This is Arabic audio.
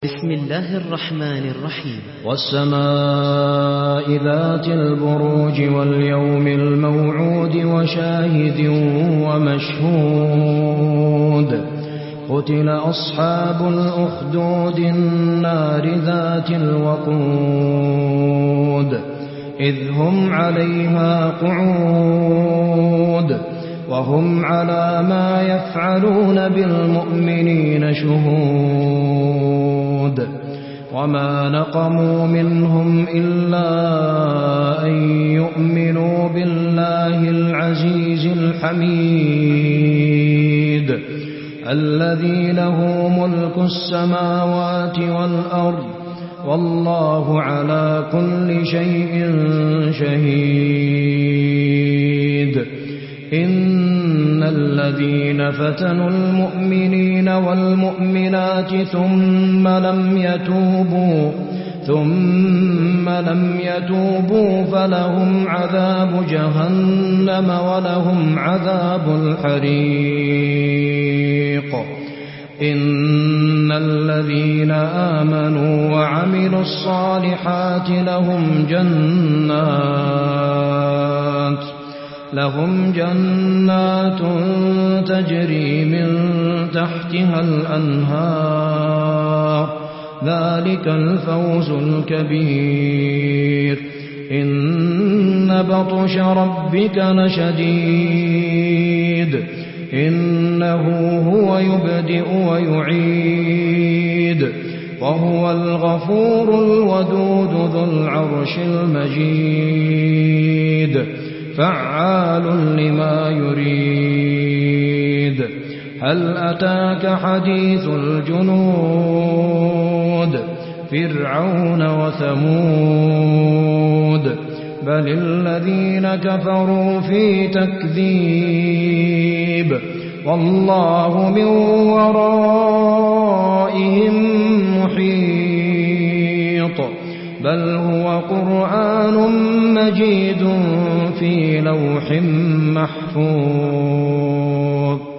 بسم الله الرحمن الرحيم. والسماء ذات البروج واليوم الموعود وشاهد ومشهود قتل أصحاب الأخدود النار ذات الوقود إذ هم عليها قعود وهم على ما يفعلون بالمؤمنين شهود وما نقموا منهم إلا أن يؤمنوا بالله العزيز الحميد الذي له ملك السماوات والأرض والله على كل شيء شهيد. إن الذين فتنوا المؤمنين والمؤمنات ثم لم يتوبوا فلهم عذاب جهنم ولهم عذاب الحريق. إن الذين آمنوا وعملوا الصالحات لهم جنات تجري من تحتها الأنهار ذلك الفوز الكبير. إن بطش ربك لشديد إنه هو يبدئ ويعيد وهو الغفور الودود ذو العرش المجيد فعال لما يريد. هل أتاك حديث الجنود فرعون وثمود بل الذين كفروا في تكذيب والله من ورائهم محيط بل هو قرآن مجيد في لوح محفوظ.